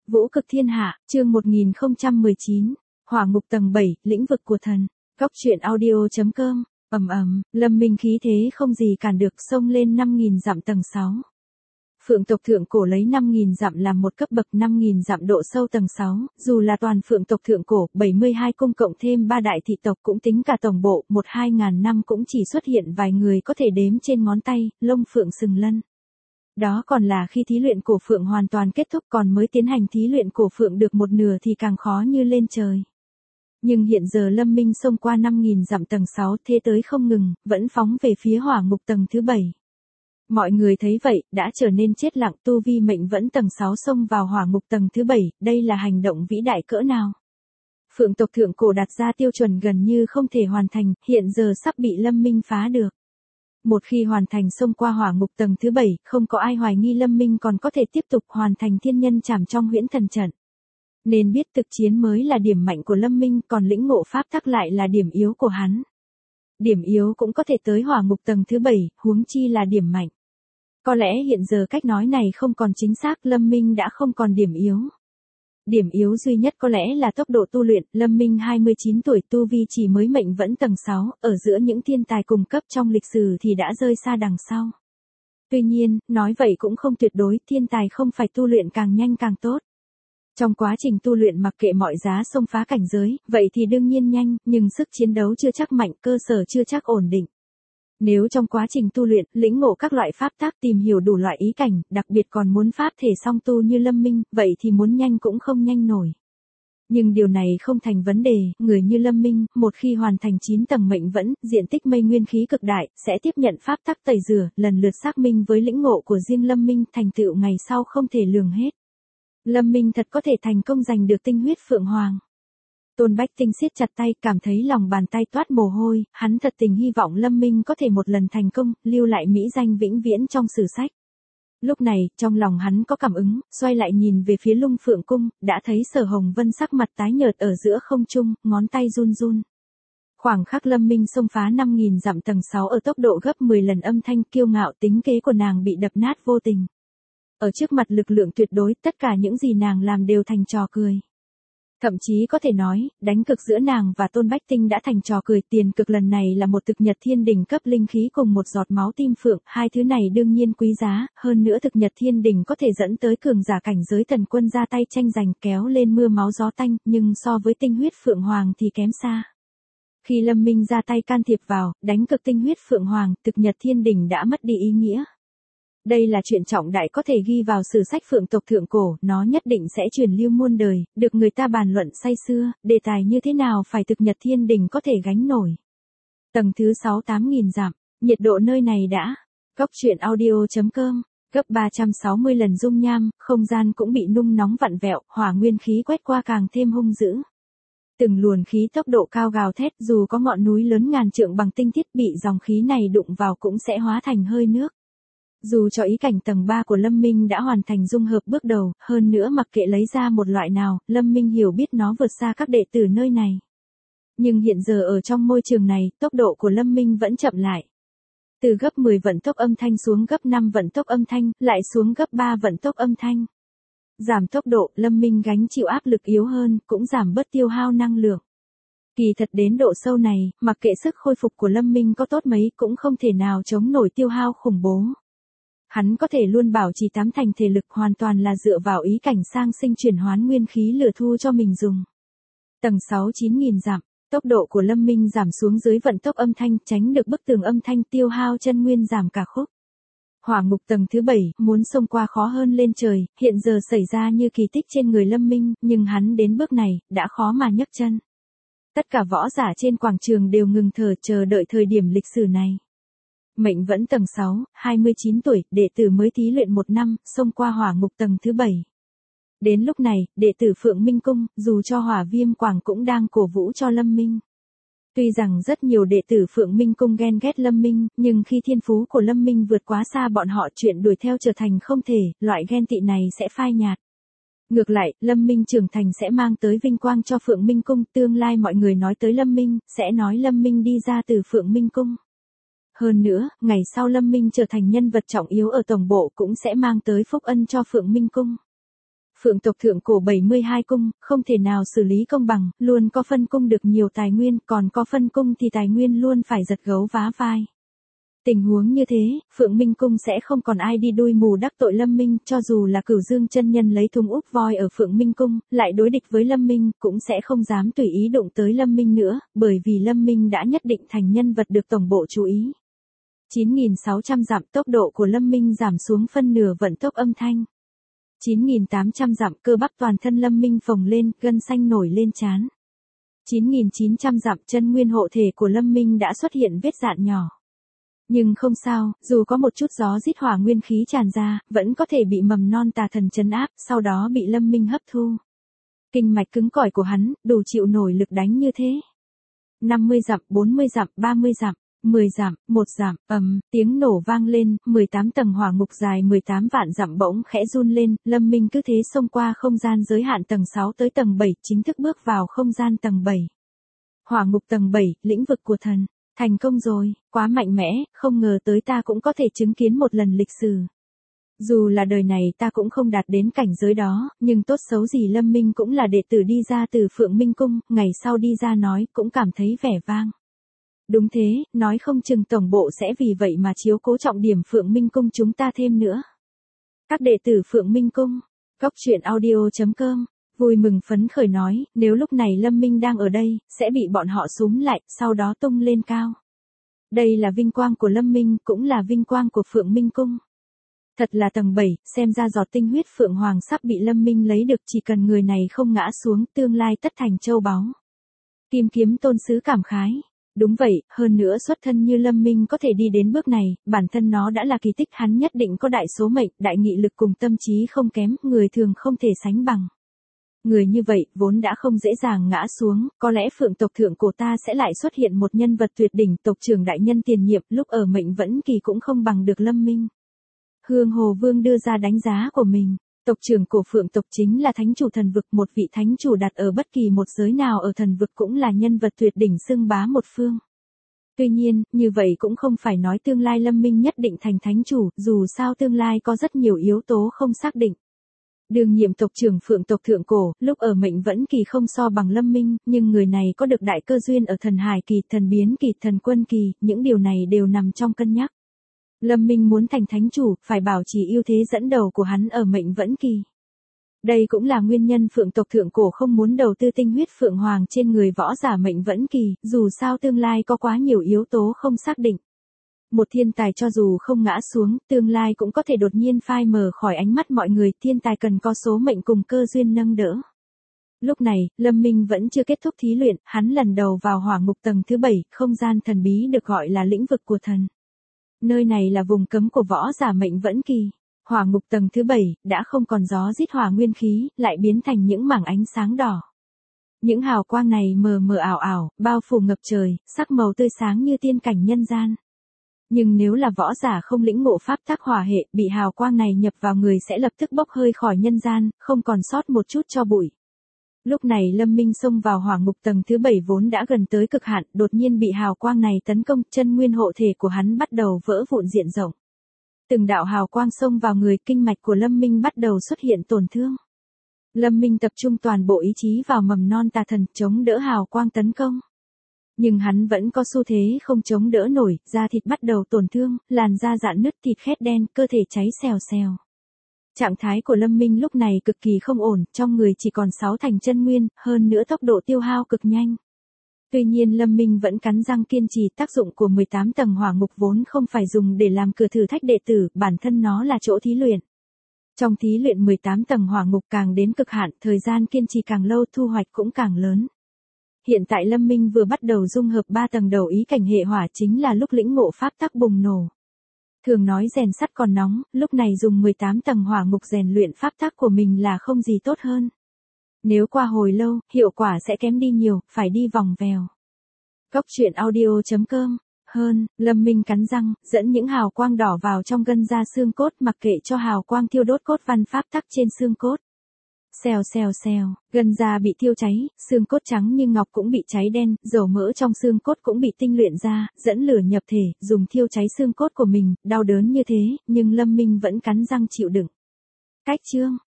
Vũ cực thiên hạ, chương 1019, Hỏa ngục tầng 7, lĩnh vực của thần. Góc truyện audio.com. Lâm Minh khí thế không gì cản được, xông lên 5.000 dặm tầng 6. Phượng tộc thượng cổ lấy 5.000 dặm làm một cấp bậc, 5.000 dặm độ sâu tầng 6, dù là toàn phượng tộc thượng cổ, 72 cung cộng thêm 3 đại thị tộc cũng tính cả tổng bộ, 1-2 ngàn năm cũng chỉ xuất hiện vài người có thể đếm trên ngón tay, lông phượng sừng lân. Đó còn là khi thí luyện cổ phượng hoàn toàn kết thúc, còn mới tiến hành thí luyện cổ phượng được một nửa thì càng khó như lên trời. Nhưng hiện giờ Lâm Minh xông qua 5.000 dặm tầng 6 thế tới không ngừng, vẫn phóng về phía hỏa ngục tầng thứ 7. Mọi người thấy vậy, đã trở nên chết lặng, tu vi mệnh vẫn tầng 6 xông vào hỏa ngục tầng thứ 7, đây là hành động vĩ đại cỡ nào. Phượng tộc thượng cổ đặt ra tiêu chuẩn gần như không thể hoàn thành, hiện giờ sắp bị Lâm Minh phá được. Một khi hoàn thành xông qua hỏa ngục tầng thứ 7, không có ai hoài nghi Lâm Minh còn có thể tiếp tục hoàn thành thiên nhân trảm trong huyễn thần trận. Nên biết thực chiến mới là điểm mạnh của Lâm Minh, còn lĩnh ngộ pháp tắc lại là điểm yếu của hắn. Điểm yếu cũng có thể tới hỏa ngục tầng thứ 7, huống chi là điểm mạnh. Có lẽ hiện giờ cách nói này không còn chính xác, Lâm Minh đã không còn điểm yếu. Điểm yếu duy nhất có lẽ là tốc độ tu luyện, Lâm Minh 29 tuổi tu vi chỉ mới mệnh vẫn tầng 6, ở giữa những thiên tài cùng cấp trong lịch sử thì đã rơi xa đằng sau. Tuy nhiên, nói vậy cũng không tuyệt đối, thiên tài không phải tu luyện càng nhanh càng tốt. Trong quá trình tu luyện mặc kệ mọi giá xông phá cảnh giới, vậy thì đương nhiên nhanh, nhưng sức chiến đấu chưa chắc mạnh, cơ sở chưa chắc ổn định. Nếu trong quá trình tu luyện, lĩnh ngộ các loại pháp tắc, tìm hiểu đủ loại ý cảnh, đặc biệt còn muốn pháp thể song tu như Lâm Minh, vậy thì muốn nhanh cũng không nhanh nổi. Nhưng điều này không thành vấn đề, người như Lâm Minh, một khi hoàn thành 9 tầng mệnh vẫn, diện tích mây nguyên khí cực đại, sẽ tiếp nhận pháp tắc tẩy rửa, lần lượt xác minh với lĩnh ngộ của riêng Lâm Minh, thành tựu ngày sau không thể lường hết. Lâm Minh thật có thể thành công giành được tinh huyết Phượng Hoàng. Tôn Bách Tinh siết chặt tay, cảm thấy lòng bàn tay toát mồ hôi, hắn thật tình hy vọng Lâm Minh có thể một lần thành công, lưu lại mỹ danh vĩnh viễn trong sử sách. Lúc này, trong lòng hắn có cảm ứng, xoay lại nhìn về phía Lung Phượng cung, đã thấy Sở Hồng Vân sắc mặt tái nhợt ở giữa không trung, ngón tay run run. Khoảng khắc Lâm Minh xông phá 5.000 dặm tầng 6 ở tốc độ gấp 10 lần, âm thanh kiêu ngạo tính kế của nàng bị đập nát vô tình. Ở trước mặt lực lượng tuyệt đối, tất cả những gì nàng làm đều thành trò cười. Thậm chí có thể nói, đánh cực giữa nàng và Tôn Bách Tinh đã thành trò cười, tiền cực lần này là một thực nhật thiên đỉnh cấp linh khí cùng một giọt máu tim phượng, hai thứ này đương nhiên quý giá, hơn nữa thực nhật thiên đỉnh có thể dẫn tới cường giả cảnh giới thần quân ra tay tranh giành, kéo lên mưa máu gió tanh, nhưng so với tinh huyết Phượng Hoàng thì kém xa. Khi Lâm Minh ra tay can thiệp vào, đánh cực tinh huyết Phượng Hoàng, thực nhật thiên đỉnh đã mất đi ý nghĩa. Đây là chuyện trọng đại có thể ghi vào sử sách Phượng tộc thượng cổ, nó nhất định sẽ truyền lưu muôn đời, được người ta bàn luận say sưa, đề tài như thế nào phải thực nhật thiên đỉnh có thể gánh nổi. Tầng thứ 6 8.000 dặm, nhiệt độ nơi này đã, góc truyện audio.com, gấp 360 lần dung nham, không gian cũng bị nung nóng vặn vẹo, hỏa nguyên khí quét qua càng thêm hung dữ. Từng luồn khí tốc độ cao gào thét, dù có ngọn núi lớn ngàn trượng bằng tinh thiết bị dòng khí này đụng vào cũng sẽ hóa thành hơi nước. Dù cho ý cảnh tầng 3 của Lâm Minh đã hoàn thành dung hợp bước đầu, hơn nữa mặc kệ lấy ra một loại nào, Lâm Minh hiểu biết nó vượt xa các đệ tử nơi này. Nhưng hiện giờ ở trong môi trường này, tốc độ của Lâm Minh vẫn chậm lại. Từ gấp 10 vận tốc âm thanh xuống gấp 5 vận tốc âm thanh, lại xuống gấp 3 vận tốc âm thanh. Giảm tốc độ, Lâm Minh gánh chịu áp lực yếu hơn, cũng giảm bớt tiêu hao năng lượng. Kỳ thật đến độ sâu này, mặc kệ sức khôi phục của Lâm Minh có tốt mấy cũng không thể nào chống nổi tiêu hao khủng bố. Hắn có thể luôn bảo trì 8 thành thể lực, hoàn toàn là dựa vào ý cảnh sang sinh chuyển hoán nguyên khí lửa thu cho mình dùng. Tầng 6 9.000 dặm, tốc độ của Lâm Minh giảm xuống dưới vận tốc âm thanh, tránh được bức tường âm thanh, tiêu hao chân nguyên giảm cả khúc. Hỏa ngục tầng thứ 7, muốn xông qua khó hơn lên trời, hiện giờ xảy ra như kỳ tích trên người Lâm Minh, nhưng hắn đến bước này, đã khó mà nhấc chân. Tất cả võ giả trên quảng trường đều ngừng thở chờ đợi thời điểm lịch sử này. Mệnh vẫn tầng 6, 29 tuổi, đệ tử mới thí luyện 1 năm, xông qua hỏa ngục tầng thứ 7. Đến lúc này, đệ tử Phượng Minh Cung, dù cho Hỏa Viêm Quảng cũng đang cổ vũ cho Lâm Minh. Tuy rằng rất nhiều đệ tử Phượng Minh Cung ghen ghét Lâm Minh, nhưng khi thiên phú của Lâm Minh vượt quá xa bọn họ, chuyện đuổi theo trở thành không thể, loại ghen tị này sẽ phai nhạt. Ngược lại, Lâm Minh trưởng thành sẽ mang tới vinh quang cho Phượng Minh Cung, tương lai mọi người nói tới Lâm Minh, sẽ nói Lâm Minh đi ra từ Phượng Minh Cung. Hơn nữa, ngày sau Lâm Minh trở thành nhân vật trọng yếu ở tổng bộ cũng sẽ mang tới phúc ân cho Phượng Minh Cung. Phượng tộc thượng cổ 72 cung, không thể nào xử lý công bằng, luôn có phân cung được nhiều tài nguyên, còn có phân cung thì tài nguyên luôn phải giật gấu vá vai. Tình huống như thế, Phượng Minh Cung sẽ không còn ai đi đuôi mù đắc tội Lâm Minh, cho dù là Cửu Dương chân nhân lấy thùng úp voi ở Phượng Minh Cung, lại đối địch với Lâm Minh, cũng sẽ không dám tùy ý đụng tới Lâm Minh nữa, bởi vì Lâm Minh đã nhất định thành nhân vật được tổng bộ chú ý. 9.600 dặm, tốc độ của Lâm Minh giảm xuống phân nửa vận tốc âm thanh. 9.800 dặm, cơ bắp toàn thân Lâm Minh phồng lên, gân xanh nổi lên trán. 9.900 dặm, chân nguyên hộ thể của Lâm Minh đã xuất hiện vết rạn nhỏ. Nhưng không sao, dù có một chút gió rít hỏa nguyên khí tràn ra, vẫn có thể bị mầm non tà thần trấn áp, sau đó bị Lâm Minh hấp thu. Kinh mạch cứng cỏi của hắn, đủ chịu nổi lực đánh như thế. 50 dặm, 40 dặm, 30 dặm, 10 dặm, 1 dặm, tiếng nổ vang lên, 18 tầng hỏa ngục dài 18 vạn dặm bỗng khẽ run lên, Lâm Minh cứ thế xông qua không gian giới hạn tầng 6 tới tầng 7, chính thức bước vào không gian tầng 7. Hỏa ngục tầng 7, lĩnh vực của thần. Thành công rồi, quá mạnh mẽ, không ngờ tới ta cũng có thể chứng kiến một lần lịch sử. Dù là đời này ta cũng không đạt đến cảnh giới đó, nhưng tốt xấu gì Lâm Minh cũng là đệ tử đi ra từ Phượng Minh Cung, ngày sau đi ra nói cũng cảm thấy vẻ vang. Đúng thế, nói không chừng tổng bộ sẽ vì vậy mà chiếu cố trọng điểm Phượng Minh Cung chúng ta thêm nữa. Các đệ tử Phượng Minh Cung, goctruyện.audio.com vui mừng phấn khởi nói, nếu lúc này Lâm Minh đang ở đây, sẽ bị bọn họ súm lại, sau đó tung lên cao. Đây là vinh quang của Lâm Minh, cũng là vinh quang của Phượng Minh Cung. Thật là tầng 7, xem ra giọt tinh huyết Phượng Hoàng sắp bị Lâm Minh lấy được, chỉ cần người này không ngã xuống, tương lai tất thành châu báu. Kim Kiếm Tôn Sứ cảm khái. Đúng vậy, hơn nữa xuất thân như Lâm Minh có thể đi đến bước này, bản thân nó đã là kỳ tích, hắn nhất định có đại số mệnh, đại nghị lực cùng tâm trí không kém, người thường không thể sánh bằng. Người như vậy, vốn đã không dễ dàng ngã xuống, có lẽ Phượng tộc thượng cổ ta sẽ lại xuất hiện một nhân vật tuyệt đỉnh, tộc trưởng đại nhân tiền nhiệm, lúc ở mệnh vẫn kỳ cũng không bằng được Lâm Minh. Hương Hồ Vương đưa ra đánh giá của mình, tộc trưởng của Phượng tộc chính là thánh chủ thần vực, một vị thánh chủ đặt ở bất kỳ một giới nào ở thần vực cũng là nhân vật tuyệt đỉnh xưng bá một phương. Tuy nhiên, như vậy cũng không phải nói tương lai Lâm Minh nhất định thành thánh chủ, dù sao tương lai có rất nhiều yếu tố không xác định. Đương nhiệm tộc trưởng Phượng tộc thượng cổ, lúc ở mệnh vẫn kỳ không so bằng Lâm Minh, nhưng người này có được đại cơ duyên ở thần hải kỳ, thần biến kỳ, thần quân kỳ, những điều này đều nằm trong cân nhắc. Lâm Minh muốn thành thánh chủ, phải bảo trì ưu thế dẫn đầu của hắn ở mệnh vẫn kỳ. Đây cũng là nguyên nhân Phượng tộc thượng cổ không muốn đầu tư tinh huyết Phượng Hoàng trên người võ giả mệnh vẫn kỳ, dù sao tương lai có quá nhiều yếu tố không xác định. Một thiên tài cho dù không ngã xuống, tương lai cũng có thể đột nhiên phai mờ khỏi ánh mắt mọi người, thiên tài cần có số mệnh cùng cơ duyên nâng đỡ. Lúc này, Lâm Minh vẫn chưa kết thúc thí luyện, hắn lần đầu vào hỏa ngục tầng thứ 7, không gian thần bí được gọi là lĩnh vực của thần. Nơi này là vùng cấm của võ giả mệnh vẫn kỳ. Hỏa ngục tầng thứ 7, đã không còn gió rít hỏa nguyên khí, lại biến thành những mảng ánh sáng đỏ. Những hào quang này mờ mờ ảo ảo, bao phủ ngập trời, sắc màu tươi sáng như tiên cảnh nhân gian. Nhưng nếu là võ giả không lĩnh ngộ pháp tắc hỏa hệ, bị hào quang này nhập vào người sẽ lập tức bốc hơi khỏi nhân gian, không còn sót một chút tro bụi. Lúc này Lâm Minh xông vào hỏa ngục tầng thứ 7 vốn đã gần tới cực hạn, đột nhiên bị hào quang này tấn công, chân nguyên hộ thể của hắn bắt đầu vỡ vụn diện rộng. Từng đạo hào quang xông vào người, kinh mạch của Lâm Minh bắt đầu xuất hiện tổn thương. Lâm Minh tập trung toàn bộ ý chí vào mầm non tà thần, chống đỡ hào quang tấn công. Nhưng hắn vẫn có xu thế không chống đỡ nổi, da thịt bắt đầu tổn thương, làn da rạn nứt, thịt khét đen, cơ thể cháy xèo xèo. Trạng thái của Lâm Minh lúc này cực kỳ không ổn, trong người chỉ còn 6 thành chân nguyên, hơn nữa tốc độ tiêu hao cực nhanh. Tuy nhiên Lâm Minh vẫn cắn răng kiên trì, tác dụng của 18 tầng hỏa ngục vốn không phải dùng để làm cửa thử thách đệ tử, bản thân nó là chỗ thí luyện. Trong thí luyện 18 tầng hỏa ngục càng đến cực hạn, thời gian kiên trì càng lâu, thu hoạch cũng càng lớn. Hiện tại Lâm Minh vừa bắt đầu dung hợp 3 tầng đầu ý cảnh hệ hỏa, chính là lúc lĩnh ngộ pháp tắc bùng nổ. Thường nói rèn sắt còn nóng, lúc này dùng 18 tầng hỏa ngục rèn luyện pháp tắc của mình là không gì tốt hơn. Nếu qua hồi lâu, hiệu quả sẽ kém đi nhiều, phải đi vòng vèo. Goctruyện.audio.com Hơn, Lâm Minh cắn răng, dẫn những hào quang đỏ vào trong gân da xương cốt, mặc kệ cho hào quang thiêu đốt cốt văn pháp tắc trên xương cốt. Xèo xèo xèo, gân da bị thiêu cháy, xương cốt trắng như ngọc cũng bị cháy đen, dầu mỡ trong xương cốt cũng bị tinh luyện ra, dẫn lửa nhập thể, dùng thiêu cháy xương cốt của mình, đau đớn như thế, nhưng Lâm Minh vẫn cắn răng chịu đựng. Cách chương